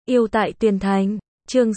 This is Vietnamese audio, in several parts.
Yêu tại Tuyền Thành, chương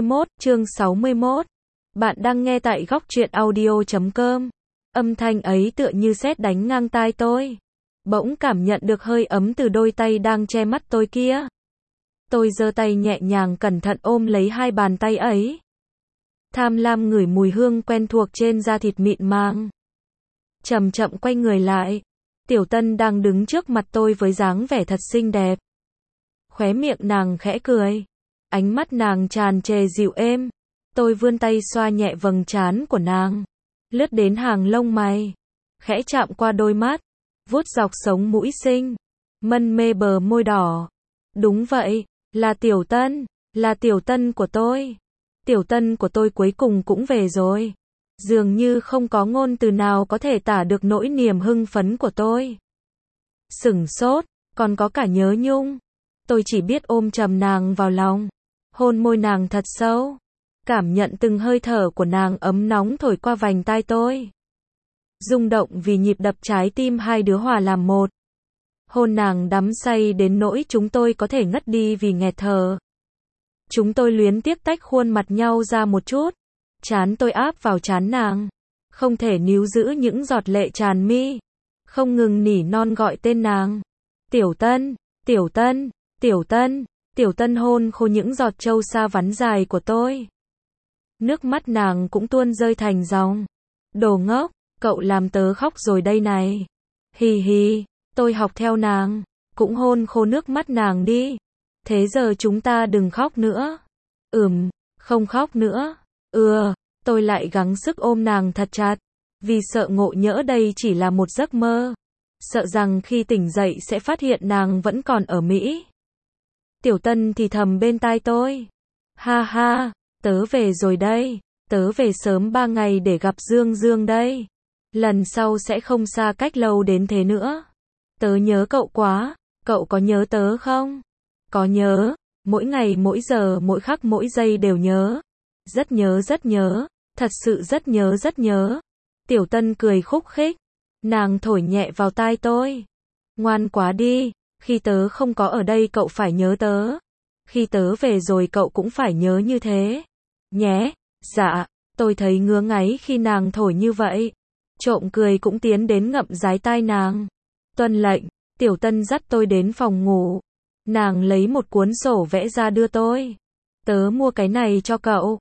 61. Bạn đang nghe tại góc truyện audio.com. Âm thanh ấy tựa như sét đánh ngang tai tôi. Bỗng cảm nhận được hơi ấm từ đôi tay đang che mắt tôi kia. Tôi giơ tay nhẹ nhàng cẩn thận ôm lấy hai bàn tay ấy. Tham lam ngửi mùi hương quen thuộc trên da thịt mịn màng. Chậm chậm quay người lại. Tiểu Tân đang đứng trước mặt tôi với dáng vẻ thật xinh đẹp. Khóe miệng nàng khẽ cười. Ánh mắt nàng tràn trề dịu êm. Tôi vươn tay xoa nhẹ vầng trán của nàng. Lướt đến hàng lông mày. Khẽ chạm qua đôi mắt. Vuốt dọc sống mũi xinh. Mân mê bờ môi đỏ. Đúng vậy, là Tiểu Tân. Là Tiểu Tân của tôi. Tiểu Tân của tôi cuối cùng cũng về rồi. Dường như không có ngôn từ nào có thể tả được nỗi niềm hưng phấn của tôi. Sửng sốt, còn có cả nhớ nhung. Tôi chỉ biết ôm chầm nàng vào lòng. Hôn môi nàng thật sâu. Cảm nhận từng hơi thở của nàng ấm nóng thổi qua vành tai tôi. Rung động vì nhịp đập trái tim hai đứa hòa làm một. Hôn nàng đắm say đến nỗi chúng tôi có thể ngất đi vì nghẹt thở. Chúng tôi luyến tiếc tách khuôn mặt nhau ra một chút. Trán tôi áp vào trán nàng. Không thể níu giữ những giọt lệ tràn mi. Không ngừng nỉ non gọi tên nàng. Tiểu Tân, Tiểu Tân, Tiểu Tân. Tiểu Tân hôn khô những giọt trâu sa vắn dài của tôi. Nước mắt nàng cũng tuôn rơi thành dòng. Đồ ngốc, cậu làm tớ khóc rồi đây này. Hì hì, tôi học theo nàng. Cũng hôn khô nước mắt nàng đi. Thế giờ chúng ta đừng khóc nữa. Không khóc nữa. Tôi lại gắng sức ôm nàng thật chặt. Vì sợ ngộ nhỡ đây chỉ là một giấc mơ. Sợ rằng khi tỉnh dậy sẽ phát hiện nàng vẫn còn ở Mỹ. Tiểu Tân thì thầm bên tai tôi. Ha ha, tớ về rồi đây. Tớ về sớm 3 ngày để gặp Dương Dương đây. Lần sau sẽ không xa cách lâu đến thế nữa. Tớ nhớ cậu quá. Cậu có nhớ tớ không? Có nhớ. Mỗi ngày, mỗi giờ, mỗi khắc, mỗi giây đều nhớ. Rất nhớ, rất nhớ. Thật sự rất nhớ, rất nhớ. Tiểu Tân cười khúc khích. Nàng thổi nhẹ vào tai tôi. Ngoan quá đi. Khi tớ không có ở đây cậu phải nhớ tớ. Khi tớ về rồi cậu cũng phải nhớ như thế. Nhé. Dạ. Tôi thấy ngứa ngáy khi nàng thổi như vậy. Trộm cười cũng tiến đến ngậm dái tai nàng. Tuân lệnh. Tiểu Tân dắt tôi đến phòng ngủ. Nàng lấy một cuốn sổ vẽ ra đưa tôi. Tớ mua cái này cho cậu.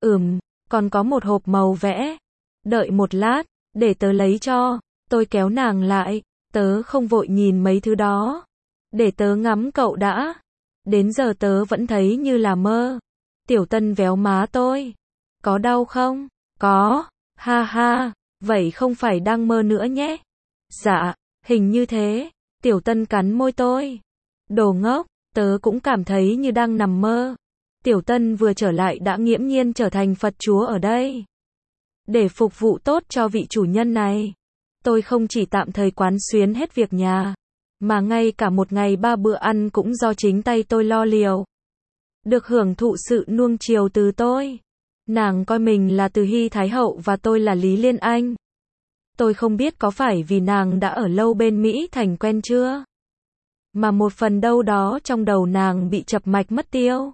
Còn có một hộp màu vẽ. Đợi một lát, để tớ lấy cho. Tôi kéo nàng lại. Tớ không vội nhìn mấy thứ đó. Để tớ ngắm cậu đã. Đến giờ tớ vẫn thấy như là mơ. Tiểu Tân véo má tôi. Có đau không? Có. Ha ha. Vậy không phải đang mơ nữa nhé. Dạ, hình như thế. Tiểu Tân cắn môi tôi. Đồ ngốc, tớ cũng cảm thấy như đang nằm mơ. Tiểu Tân vừa trở lại đã nghiễm nhiên trở thành Phật chúa ở đây. Để phục vụ tốt cho vị chủ nhân này. Tôi không chỉ tạm thời quán xuyến hết việc nhà. Mà ngay cả một ngày 3 bữa ăn cũng do chính tay tôi lo liều. Được hưởng thụ sự nuông chiều từ tôi. Nàng coi mình là Từ Hy Thái Hậu và tôi là Lý Liên Anh. Tôi không biết có phải vì nàng đã ở lâu bên Mỹ thành quen chưa? Mà một phần đâu đó trong đầu nàng bị chập mạch mất tiêu.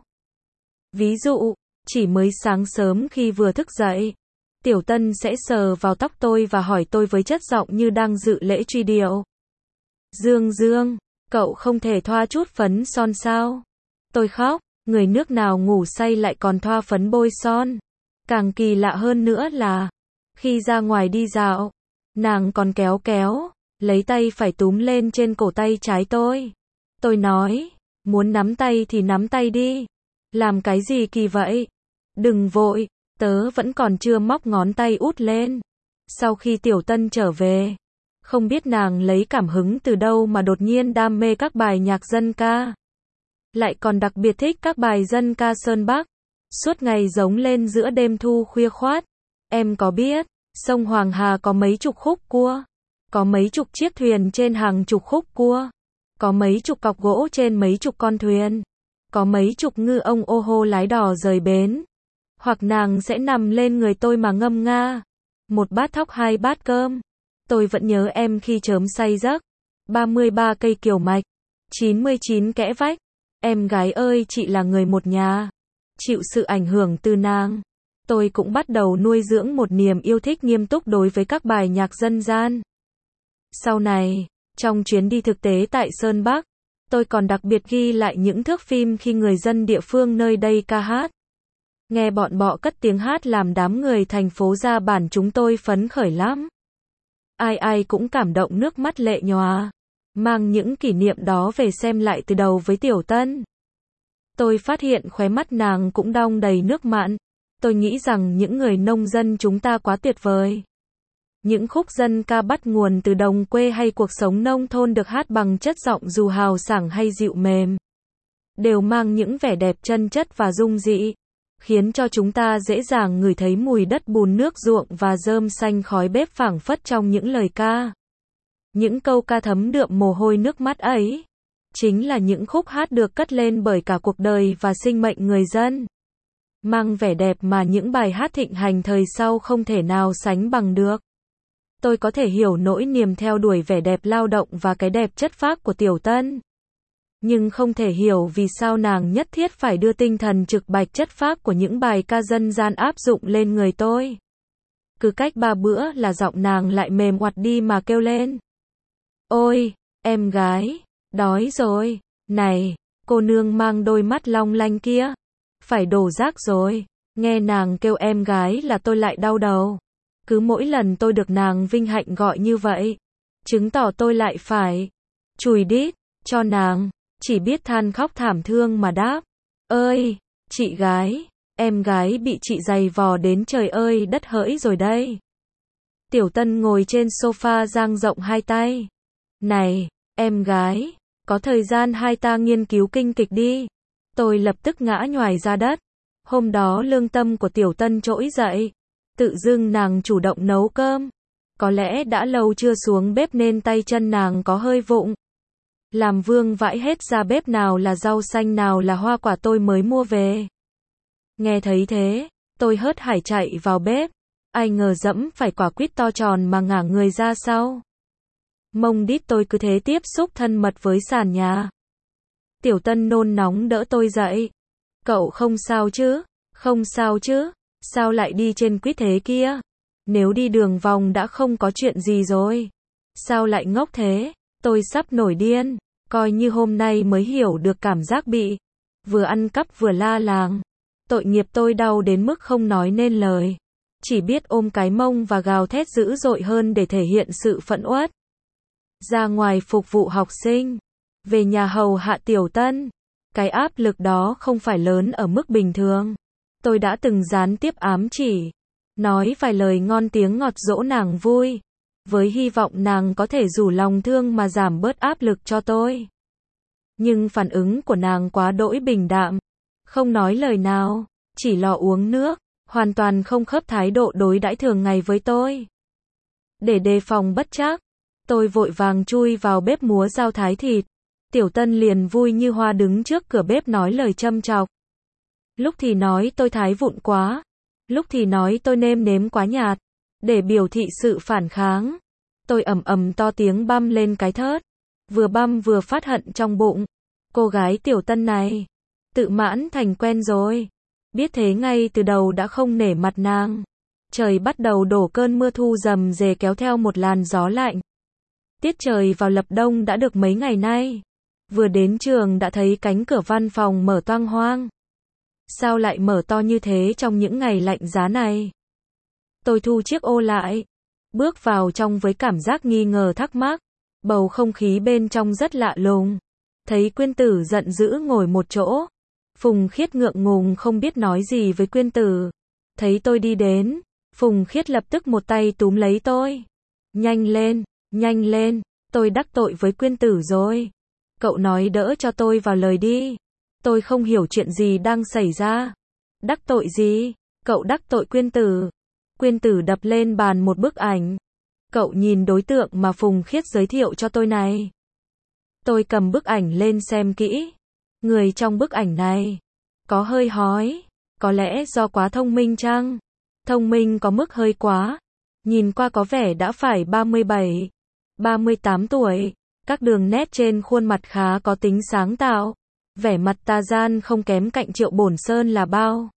Ví dụ, chỉ mới sáng sớm khi vừa thức dậy, Tiểu Tân sẽ sờ vào tóc tôi và hỏi tôi với chất giọng như đang dự lễ truy điệu. Dương Dương, cậu không thể thoa chút phấn son sao? Tôi khóc, người nước nào ngủ say lại còn thoa phấn bôi son. Càng kỳ lạ hơn nữa là, khi ra ngoài đi dạo, nàng còn kéo, lấy tay phải túm lên trên cổ tay trái tôi. Tôi nói, muốn nắm tay thì nắm tay đi. Làm cái gì kỳ vậy? Đừng vội, tớ vẫn còn chưa móc ngón tay út lên. Sau khi Tiểu Tân trở về, không biết nàng lấy cảm hứng từ đâu mà đột nhiên đam mê các bài nhạc dân ca. Lại còn đặc biệt thích các bài dân ca Sơn Bắc. Suốt ngày giống lên giữa đêm thu khuya khoát. Em có biết, sông Hoàng Hà có mấy chục khúc cua. Có mấy chục chiếc thuyền trên hàng chục khúc cua. Có mấy chục cọc gỗ trên mấy chục con thuyền. Có mấy chục ngư ông ô hô lái đò rời bến. Hoặc nàng sẽ nằm lên người tôi mà ngâm nga. Một bát thóc 2 bát cơm. Tôi vẫn nhớ em khi chớm say giấc. 33 cây kiều mạch. 99 kẽ vách. Em gái ơi, chị là người một nhà. Chịu sự ảnh hưởng từ nàng, tôi cũng bắt đầu nuôi dưỡng một niềm yêu thích nghiêm túc đối với các bài nhạc dân gian. Sau này, trong chuyến đi thực tế tại Sơn Bắc, tôi còn đặc biệt ghi lại những thước phim khi người dân địa phương nơi đây ca hát. Nghe bọn bọ cất tiếng hát làm đám người thành phố ra bản chúng tôi phấn khởi lắm. Ai ai cũng cảm động nước mắt lệ nhòa, mang những kỷ niệm đó về xem lại từ đầu với Tiểu Tân. Tôi phát hiện khóe mắt nàng cũng đong đầy nước mặn. Tôi nghĩ rằng những người nông dân chúng ta quá tuyệt vời. Những khúc dân ca bắt nguồn từ đồng quê hay cuộc sống nông thôn được hát bằng chất giọng dù hào sảng hay dịu mềm, đều mang những vẻ đẹp chân chất và dung dị, khiến cho chúng ta dễ dàng ngửi thấy mùi đất bùn nước ruộng và rơm xanh khói bếp phảng phất trong những lời ca. Những câu ca thấm đượm mồ hôi nước mắt ấy, chính là những khúc hát được cất lên bởi cả cuộc đời và sinh mệnh người dân. Mang vẻ đẹp mà những bài hát thịnh hành thời sau không thể nào sánh bằng được. Tôi có thể hiểu nỗi niềm theo đuổi vẻ đẹp lao động và cái đẹp chất phác của Tiểu Tân. Nhưng không thể hiểu vì sao nàng nhất thiết phải đưa tinh thần trực bạch chất phác của những bài ca dân gian áp dụng lên người tôi. Cứ cách 3 bữa là giọng nàng lại mềm oặt đi mà kêu lên. Ôi, em gái, đói rồi, này, cô nương mang đôi mắt long lanh kia, phải đổ rác rồi. Nghe nàng kêu em gái là tôi lại đau đầu. Cứ mỗi lần tôi được nàng vinh hạnh gọi như vậy, chứng tỏ tôi lại phải chùi đít cho nàng, chỉ biết than khóc thảm thương mà đáp. Ơi, chị gái, em gái bị chị giày vò đến trời ơi đất hỡi rồi đây. Tiểu Tân ngồi trên sofa dang rộng hai tay. Này, em gái, có thời gian hai ta nghiên cứu kinh kịch đi. Tôi lập tức ngã nhoài ra đất. Hôm đó lương tâm của Tiểu Tân trỗi dậy. Tự dưng nàng chủ động nấu cơm. Có lẽ đã lâu chưa xuống bếp nên tay chân nàng có hơi vụng. Làm vương vãi hết ra bếp nào là rau xanh nào là hoa quả tôi mới mua về. Nghe thấy thế, tôi hớt hải chạy vào bếp. Ai ngờ dẫm phải quả quýt to tròn mà ngả người ra sau. Mông đít tôi cứ thế tiếp xúc thân mật với sàn nhà. Tiểu Tân nôn nóng đỡ tôi dậy. Cậu không sao chứ? Không sao chứ? Sao lại đi trên quýt thế kia? Nếu đi đường vòng đã không có chuyện gì rồi. Sao lại ngốc thế? Tôi sắp nổi điên. Coi như hôm nay mới hiểu được cảm giác bị vừa ăn cắp vừa la làng. Tội nghiệp tôi đau đến mức không nói nên lời. Chỉ biết ôm cái mông và gào thét dữ dội hơn để thể hiện sự phẫn uất. Ra ngoài phục vụ học sinh, về nhà hầu hạ Tiểu Tân. Cái áp lực đó không phải lớn ở mức bình thường. Tôi đã từng gián tiếp ám chỉ, nói vài lời ngon tiếng ngọt dỗ nàng vui, với hy vọng nàng có thể rủ lòng thương mà giảm bớt áp lực cho tôi. Nhưng phản ứng của nàng quá đỗi bình đạm, không nói lời nào, chỉ lo uống nước, hoàn toàn không khớp thái độ đối đãi thường ngày với tôi. Để đề phòng bất trắc, tôi vội vàng chui vào bếp múa dao thái thịt. Tiểu Tân liền vui như hoa đứng trước cửa bếp nói lời châm chọc. Lúc thì nói tôi thái vụn quá, lúc thì nói tôi nêm nếm quá nhạt. Để biểu thị sự phản kháng, tôi ầm ầm to tiếng băm lên cái thớt. Vừa băm vừa phát hận trong bụng. Cô gái Tiểu Tân này, tự mãn thành quen rồi. Biết thế ngay từ đầu đã không nể mặt nàng. Trời bắt đầu đổ cơn mưa thu rầm rề kéo theo một làn gió lạnh. Tiết trời vào lập đông đã được mấy ngày nay. Vừa đến trường đã thấy cánh cửa văn phòng mở toang hoang. Sao lại mở to như thế trong những ngày lạnh giá này? Tôi thu chiếc ô lại, bước vào trong với cảm giác nghi ngờ thắc mắc. Bầu không khí bên trong rất lạ lùng. Thấy Quyên Tử giận dữ ngồi một chỗ. Phùng Khiết ngượng ngùng không biết nói gì với Quyên Tử. Thấy tôi đi đến, Phùng Khiết lập tức một tay túm lấy tôi. Nhanh lên, tôi đắc tội với Quyên Tử rồi. Cậu nói đỡ cho tôi vào lời đi. Tôi không hiểu chuyện gì đang xảy ra. Đắc tội gì? Cậu đắc tội Quyên Tử. Quyên Tử đập lên bàn một bức ảnh. Cậu nhìn đối tượng mà Phùng Khiết giới thiệu cho tôi này. Tôi cầm bức ảnh lên xem kỹ. Người trong bức ảnh này có hơi hói. Có lẽ do quá thông minh chăng? Thông minh có mức hơi quá. Nhìn qua có vẻ đã phải 37, 38 tuổi. Các đường nét trên khuôn mặt khá có tính sáng tạo. Vẻ mặt ta gian không kém cạnh Triệu Bổn Sơn là bao.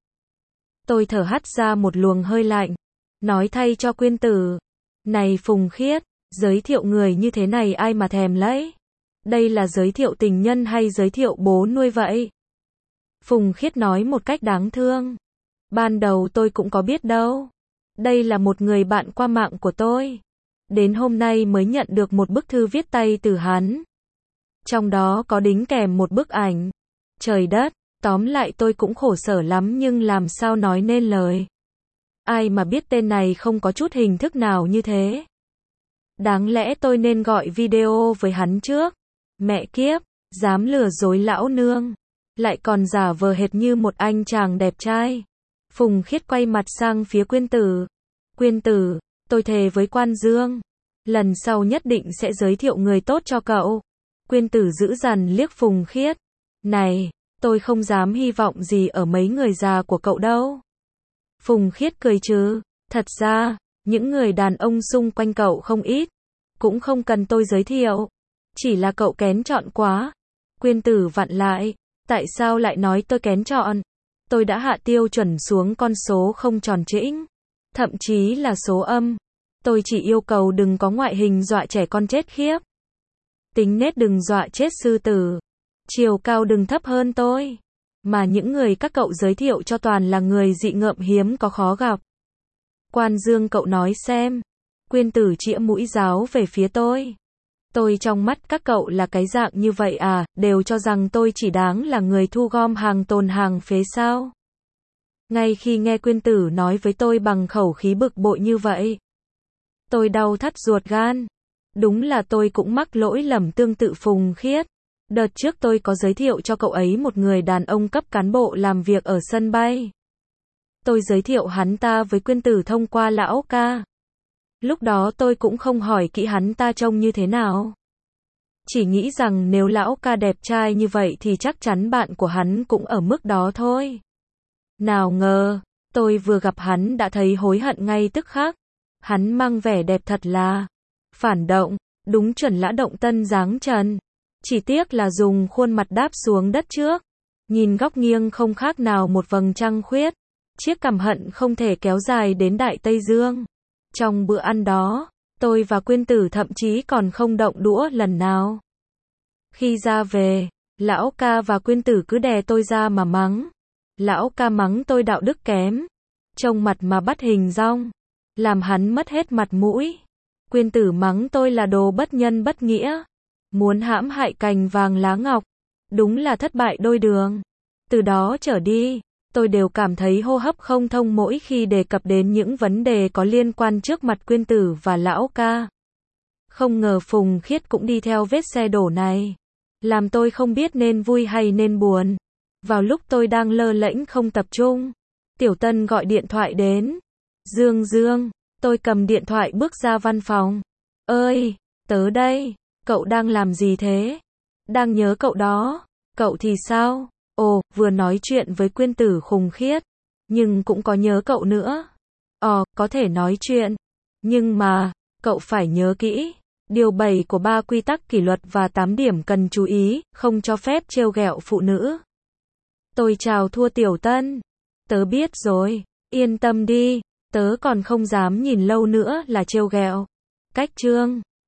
Tôi thở hắt ra một luồng hơi lạnh. Nói thay cho Quyên Tử. Này Phùng Khiết, giới thiệu người như thế này ai mà thèm lấy. Đây là giới thiệu tình nhân hay giới thiệu bố nuôi vậy? Phùng Khiết nói một cách đáng thương. Ban đầu tôi cũng có biết đâu. Đây là một người bạn qua mạng của tôi. Đến hôm nay mới nhận được một bức thư viết tay từ hắn. Trong đó có đính kèm một bức ảnh. Trời đất, tóm lại tôi cũng khổ sở lắm nhưng làm sao nói nên lời. Ai mà biết tên này không có chút hình thức nào như thế. Đáng lẽ tôi nên gọi video với hắn trước. Mẹ kiếp, dám lừa dối lão nương. Lại còn giả vờ hệt như một anh chàng đẹp trai. Phùng Khiết quay mặt sang phía Quyên Tử. Quyên Tử, tôi thề với Quan Dương. Lần sau nhất định sẽ giới thiệu người tốt cho cậu. Quyên Tử dữ dằn liếc Phùng Khiết. Này, tôi không dám hy vọng gì ở mấy người già của cậu đâu. Phùng Khiết cười trừ. Thật ra, những người đàn ông xung quanh cậu không ít. Cũng không cần tôi giới thiệu. Chỉ là cậu kén chọn quá. Quyên Tử vặn lại. Tại sao lại nói tôi kén chọn? Tôi đã hạ tiêu chuẩn xuống con số không tròn trĩnh. Thậm chí là số âm. Tôi chỉ yêu cầu đừng có ngoại hình dọa trẻ con chết khiếp. Tính nết đừng dọa chết sư tử. Chiều cao đừng thấp hơn tôi. Mà những người các cậu giới thiệu cho toàn là người dị ngợm hiếm có khó gặp. Quan Dương cậu nói xem. Quyên Tử chĩa mũi giáo về phía tôi. Tôi trong mắt các cậu là cái dạng như vậy à, đều cho rằng tôi chỉ đáng là người thu gom hàng tồn hàng phế sao. Ngay khi nghe Quyên Tử nói với tôi bằng khẩu khí bực bội như vậy, tôi đau thắt ruột gan. Đúng là tôi cũng mắc lỗi lầm tương tự Phùng Khiết. Đợt trước tôi có giới thiệu cho cậu ấy một người đàn ông cấp cán bộ làm việc ở sân bay. Tôi giới thiệu hắn ta với Quyên Tử thông qua lão ca. Lúc đó tôi cũng không hỏi kỹ hắn ta trông như thế nào. Chỉ nghĩ rằng nếu lão ca đẹp trai như vậy thì chắc chắn bạn của hắn cũng ở mức đó thôi. Nào ngờ, tôi vừa gặp hắn đã thấy hối hận ngay tức khắc. Hắn mang vẻ đẹp thật là phản động, đúng chuẩn lã động tân dáng trần. Chỉ tiếc là dùng khuôn mặt đáp xuống đất trước. Nhìn góc nghiêng không khác nào một vầng trăng khuyết. Chiếc cằm hận không thể kéo dài đến Đại Tây Dương. Trong bữa ăn đó, tôi và Quyên Tử thậm chí còn không động đũa lần nào. Khi ra về, lão ca và Quyên Tử cứ đè tôi ra mà mắng. Lão ca mắng tôi đạo đức kém. Trông mặt mà bắt hình dong. Làm hắn mất hết mặt mũi. Quyên Tử mắng tôi là đồ bất nhân bất nghĩa. Muốn hãm hại cành vàng lá ngọc. Đúng là thất bại đôi đường. Từ đó trở đi, tôi đều cảm thấy hô hấp không thông mỗi khi đề cập đến những vấn đề có liên quan trước mặt Quyên Tử và lão ca. Không ngờ Phùng Khiết cũng đi theo vết xe đổ này. Làm tôi không biết nên vui hay nên buồn. Vào lúc tôi đang lơ lễnh không tập trung, Tiểu Tân gọi điện thoại đến. Dương Dương, tôi cầm điện thoại bước ra văn phòng. Ơi, tớ đây, cậu đang làm gì thế? Đang nhớ cậu đó. Cậu thì sao? Ồ, vừa nói chuyện với Quyên Tử khùng khiết. Nhưng cũng có nhớ cậu nữa. Có thể nói chuyện. Nhưng mà, cậu phải nhớ kỹ. Điều 7 của 3 quy tắc kỷ luật và 8 điểm cần chú ý, không cho phép trêu ghẹo phụ nữ. Tôi chào thua Tiểu Tân. Tớ biết rồi, yên tâm đi, tớ còn không dám nhìn lâu nữa là trêu ghẹo. Cách chương